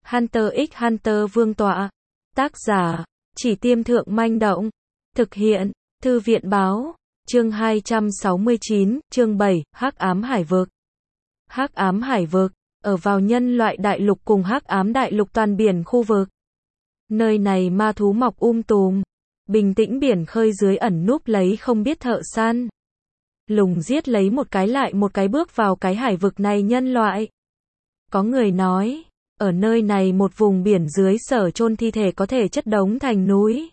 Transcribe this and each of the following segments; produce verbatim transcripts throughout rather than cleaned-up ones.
Hunter x Hunter Vương tọa. Tác giả, Chỉ Tiêm Thượng Manh Động. Thực hiện, Thư viện Báo. Chương hai trăm sáu mươi chín, chương bảy, Hắc Ám Hải Vực. Hắc Ám Hải Vực, ở vào nhân loại đại lục cùng Hắc Ám đại lục toàn biển khu vực. Nơi này ma thú mọc um tùm, bình tĩnh biển khơi dưới ẩn núp lấy không biết thợ săn. Lùng giết lấy một cái lại một cái bước vào cái hải vực này nhân loại. Có người nói, ở nơi này một vùng biển dưới sở chôn thi thể có thể chất đống thành núi.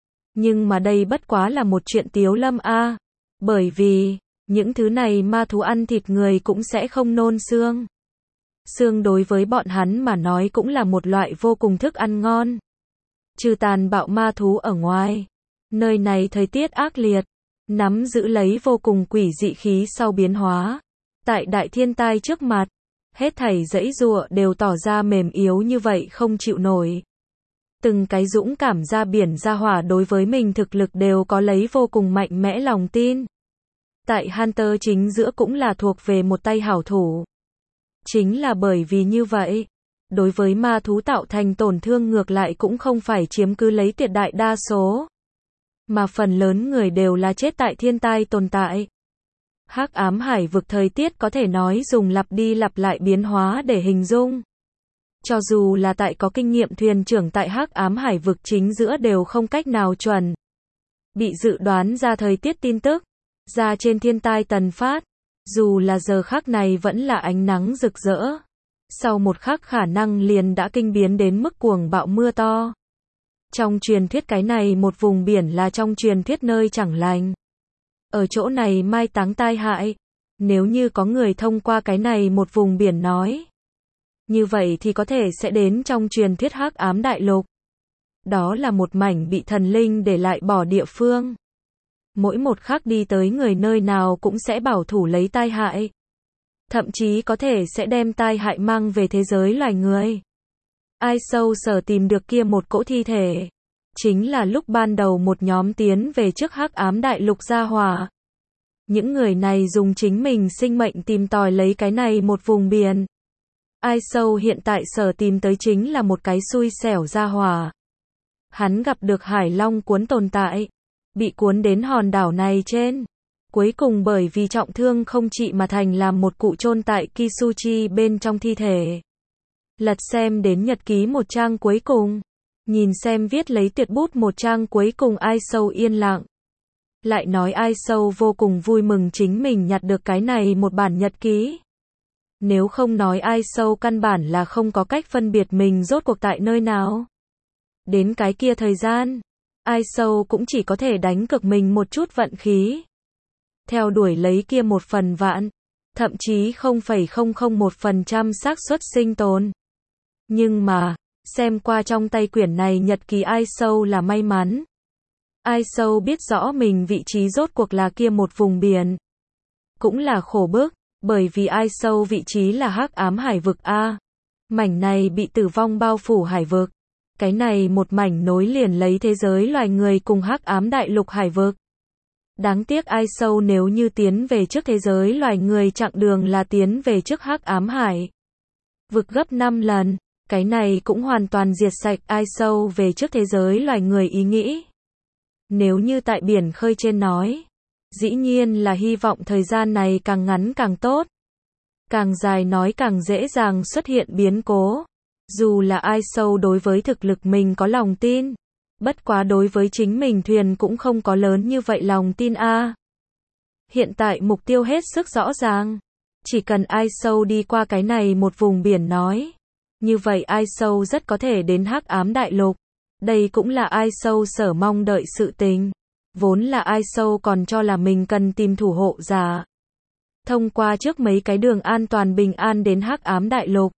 Nhưng mà đây bất quá là một chuyện tiếu lâm a, bởi vì, những thứ này ma thú ăn thịt người cũng sẽ không nôn xương. Xương đối với bọn hắn mà nói cũng là một loại vô cùng thức ăn ngon. Trừ tàn bạo ma thú ở ngoài, nơi này thời tiết ác liệt, nắm giữ lấy vô cùng quỷ dị khí sau biến hóa. Tại đại thiên tai trước mặt, hết thảy dãy giụa đều tỏ ra mềm yếu như vậy không chịu nổi. Từng cái dũng cảm ra biển ra hỏa đối với mình thực lực đều có lấy vô cùng mạnh mẽ lòng tin. Tại Hunter chính giữa cũng là thuộc về một tay hảo thủ. Chính là bởi vì như vậy, đối với ma thú tạo thành tổn thương ngược lại cũng không phải chiếm cứ lấy tuyệt đại đa số, mà phần lớn người đều là chết tại thiên tai tồn tại. Hắc ám hải vực thời tiết có thể nói dùng lặp đi lặp lại biến hóa để hình dung. Cho dù là tại có kinh nghiệm thuyền trưởng tại Hắc ám hải vực chính giữa đều không cách nào chuẩn bị dự đoán ra thời tiết tin tức ra trên thiên tai tần phát. Dù là giờ khắc này vẫn là ánh nắng rực rỡ, sau một khắc khả năng liền đã kinh biến đến mức cuồng bạo mưa to. Trong truyền thuyết cái này một vùng biển là trong truyền thuyết nơi chẳng lành. Ở chỗ này mai táng tai hại. Nếu như có người thông qua cái này một vùng biển nói, như vậy thì có thể sẽ đến trong truyền thuyết Hắc Ám đại lục. Đó là một mảnh bị thần linh để lại bỏ địa phương. Mỗi một khắc đi tới người nơi nào cũng sẽ bảo thủ lấy tai hại. Thậm chí có thể sẽ đem tai hại mang về thế giới loài người. Ai sâu sở tìm được kia một cỗ thi thể, chính là lúc ban đầu một nhóm tiến về trước Hắc Ám đại lục gia hỏa. Những người này dùng chính mình sinh mệnh tìm tòi lấy cái này một vùng biển. Ai sâu hiện tại sở tìm tới chính là một cái xui xẻo gia hỏa. Hắn gặp được hải long cuốn tồn tại, bị cuốn đến hòn đảo này trên. Cuối cùng bởi vì trọng thương không trị mà thành làm một cụ chôn tại Kisuchi bên trong thi thể. Lật xem đến nhật ký một trang cuối cùng, nhìn xem viết lấy tuyệt bút một trang cuối cùng Ai sâu yên lặng. Lại nói Ai sâu vô cùng vui mừng chính mình nhặt được cái này một bản nhật ký. Nếu không nói Ai sâu căn bản là không có cách phân biệt mình rốt cuộc tại nơi nào. Đến cái kia thời gian, Ai sâu cũng chỉ có thể đánh cược mình một chút vận khí. Theo đuổi lấy kia một phần vạn, thậm chí không phẩy không không một phần trăm xác suất sinh tồn. Nhưng mà, xem qua trong tay quyển này nhật ký Ai sâu là may mắn. Ai sâu biết rõ mình vị trí rốt cuộc là kia một vùng biển. Cũng là khổ bức, bởi vì Ai sâu vị trí là Hắc Ám hải vực A. Mảnh này bị tử vong bao phủ hải vực. Cái này một mảnh nối liền lấy thế giới loài người cùng Hắc Ám đại lục hải vực. Đáng tiếc Ai sâu nếu như tiến về trước thế giới loài người chặng đường là tiến về trước Hắc Ám hải vực gấp năm lần, cái này cũng hoàn toàn diệt sạch Ai sâu về trước thế giới loài người ý nghĩ. Nếu như tại biển khơi trên nói, dĩ nhiên là hy vọng thời gian này càng ngắn càng tốt. Càng dài nói càng dễ dàng xuất hiện biến cố. Dù là Ai sâu đối với thực lực mình có lòng tin, bất quá đối với chính mình thuyền cũng không có lớn như vậy lòng tin a. Hiện tại mục tiêu hết sức rõ ràng, chỉ cần Ai sâu đi qua cái này một vùng biển nói, như vậy Ai sâu rất có thể đến Hắc Ám đại lục. Đây cũng là Ai sâu sở mong đợi sự tình. Vốn là Ai sâu còn cho là mình cần tìm thủ hộ giả, thông qua trước mấy cái đường an toàn bình an đến Hắc Ám đại lục.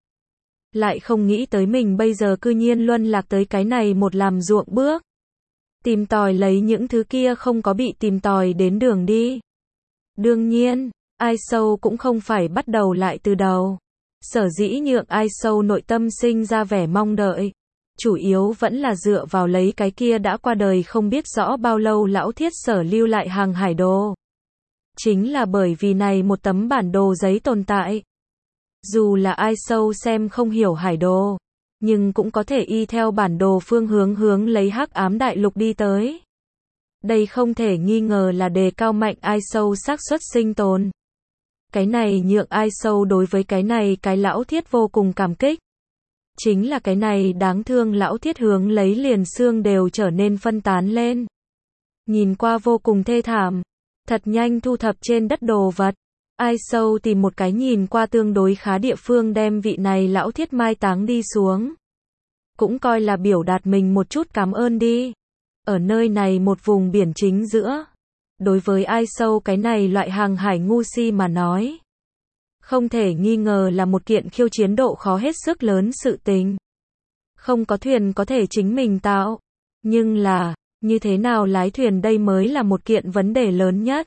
Lại không nghĩ tới mình bây giờ cư nhiên luân lạc tới cái này một làm ruộng bước. Tìm tòi lấy những thứ kia không có bị tìm tòi đến đường đi. Đương nhiên, Ai sâu cũng không phải bắt đầu lại từ đầu. Sở dĩ nhượng Ai sâu nội tâm sinh ra vẻ mong đợi, chủ yếu vẫn là dựa vào lấy cái kia đã qua đời không biết rõ bao lâu lão thiết sở lưu lại hàng hải đồ. Chính là bởi vì này một tấm bản đồ giấy tồn tại. Dù là Ai sâu xem không hiểu hải đồ, nhưng cũng có thể y theo bản đồ phương hướng hướng lấy Hắc Ám Đại Lục đi tới. Đây không thể nghi ngờ là đề cao mạnh Ai Sâu xác suất sinh tồn. Cái này nhượng Ai Sâu đối với cái này cái lão thiết vô cùng cảm kích. Chính là cái này đáng thương lão thiết hướng lấy liền xương đều trở nên phân tán lên. Nhìn qua vô cùng thê thảm. Thật nhanh thu thập trên đất đồ vật. Ai Sâu tìm một cái nhìn qua tương đối khá địa phương đem vị này lão thiết mai táng đi xuống. Cũng coi là biểu đạt mình một chút cảm ơn đi. Ở nơi này một vùng biển chính giữa. Đối với Ai Sâu cái này loại hàng hải ngu si mà nói. Không thể nghi ngờ là một kiện khiêu chiến độ khó hết sức lớn sự tình. Không có thuyền có thể chính mình tạo. Nhưng là, như thế nào lái thuyền đây mới là một kiện vấn đề lớn nhất.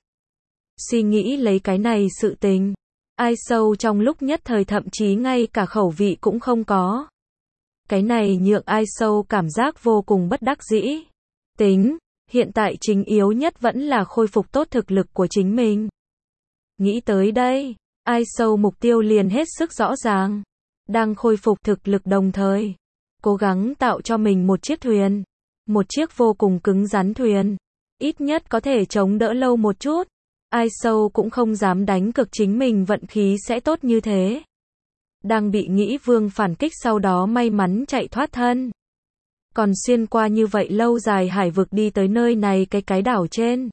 Suy nghĩ lấy cái này sự tình. Ai Sâu trong lúc nhất thời thậm chí ngay cả khẩu vị cũng không có. Cái này nhượng Ai Sâu cảm giác vô cùng bất đắc dĩ. Tính, hiện tại chính yếu nhất vẫn là khôi phục tốt thực lực của chính mình. Nghĩ tới đây, Ai Sâu mục tiêu liền hết sức rõ ràng. Đang khôi phục thực lực đồng thời. Cố gắng tạo cho mình một chiếc thuyền. Một chiếc vô cùng cứng rắn thuyền. Ít nhất có thể chống đỡ lâu một chút. Ai Sâu cũng không dám đánh cược chính mình vận khí sẽ tốt như thế. Đang bị Nghĩ Vương phản kích sau đó may mắn chạy thoát thân. Còn xuyên qua như vậy lâu dài hải vực đi tới nơi này cái cái đảo trên.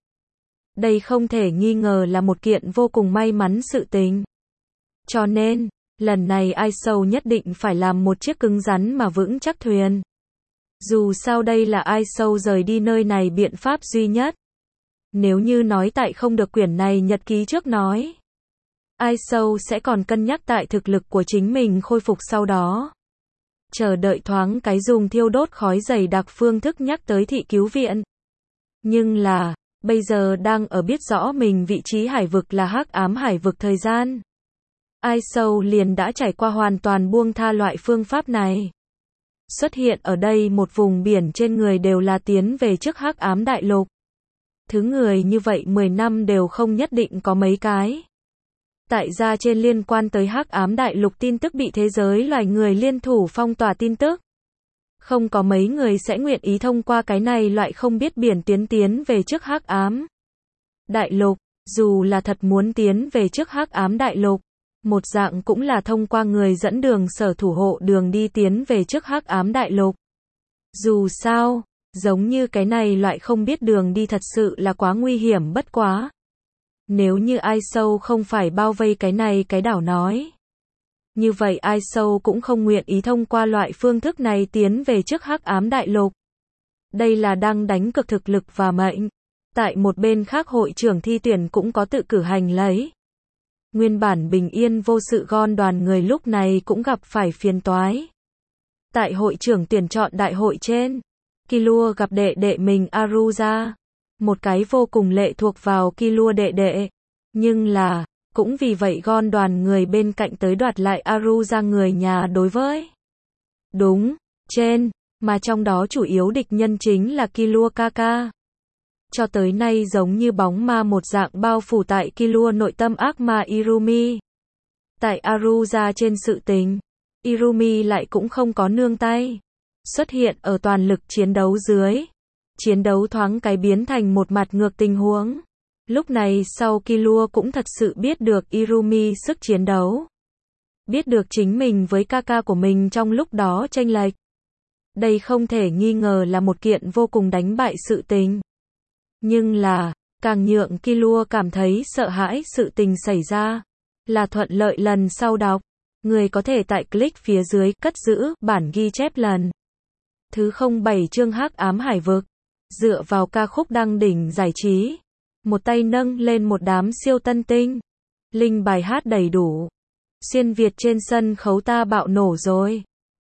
Đây không thể nghi ngờ là một kiện vô cùng may mắn sự tình. Cho nên, lần này Ai Sâu nhất định phải làm một chiếc cứng rắn mà vững chắc thuyền. Dù sao đây là Ai Sâu rời đi nơi này biện pháp duy nhất. Nếu như nói tại không được quyển này nhật ký trước nói. Ai Sâu sẽ còn cân nhắc tại thực lực của chính mình khôi phục sau đó. Chờ đợi thoáng cái dùng thiêu đốt khói dày đặc phương thức nhắc tới thị cứu viện. Nhưng là, bây giờ đang ở biết rõ mình vị trí hải vực là Hắc Ám hải vực thời gian. Ai Sâu liền đã trải qua hoàn toàn buông tha loại phương pháp này. Xuất hiện ở đây một vùng biển trên người đều là tiến về trước Hắc Ám Đại Lục. Thứ người như vậy mười năm đều không nhất định có mấy cái. Tại gia trên liên quan tới Hắc Ám Đại Lục tin tức bị thế giới loài người liên thủ phong tỏa tin tức. Không có mấy người sẽ nguyện ý thông qua cái này loại không biết biển tiến tiến về trước Hắc Ám Đại Lục, dù là thật muốn tiến về trước Hắc Ám Đại Lục, một dạng cũng là thông qua người dẫn đường sở thủ hộ đường đi tiến về trước Hắc Ám Đại Lục. Dù sao, giống như cái này loại không biết đường đi thật sự là quá nguy hiểm bất quá. Nếu như Ai Sâu không phải bao vây cái này cái đảo nói. Như vậy Ai Sâu cũng không nguyện ý thông qua loại phương thức này tiến về trước Hắc Ám Đại Lục. Đây là đang đánh cược thực lực và mệnh. Tại một bên khác hội trưởng thi tuyển cũng có tự cử hành lấy. Nguyên bản bình yên vô sự Gon đoàn người lúc này cũng gặp phải phiền toái. Tại hội trưởng tuyển chọn đại hội trên, Killua gặp đệ đệ mình Aruza. Một cái vô cùng lệ thuộc vào Killua đệ đệ. Nhưng là, cũng vì vậy Gon đoàn người bên cạnh tới đoạt lại Aruza người nhà đối với. Đúng, trên, mà trong đó chủ yếu địch nhân chính là Killua Kaka. Cho tới nay giống như bóng ma một dạng bao phủ tại Killua nội tâm ác ma Irumi. Tại Aruza trên sự tình, Irumi lại cũng không có nương tay. Xuất hiện ở toàn lực chiến đấu dưới. Chiến đấu thoáng cái biến thành một mặt ngược tình huống. Lúc này sau Killua cũng thật sự biết được Irumi sức chiến đấu. Biết được chính mình với Kaka của mình trong lúc đó chênh lệch. Đây không thể nghi ngờ là một kiện vô cùng đánh bại sự tình. Nhưng là, càng nhượng Killua cảm thấy sợ hãi sự tình xảy ra. Là thuận lợi lần sau đọc. Người có thể tại click phía dưới cất giữ bản ghi chép lần. Thứ không bảy chương Hắc Ám Hải Vực. Dựa vào ca khúc đăng đỉnh giải trí. Một tay nâng lên một đám siêu tân tinh. Linh bài hát đầy đủ. Xuyên Việt trên sân khấu ta bạo nổ rồi.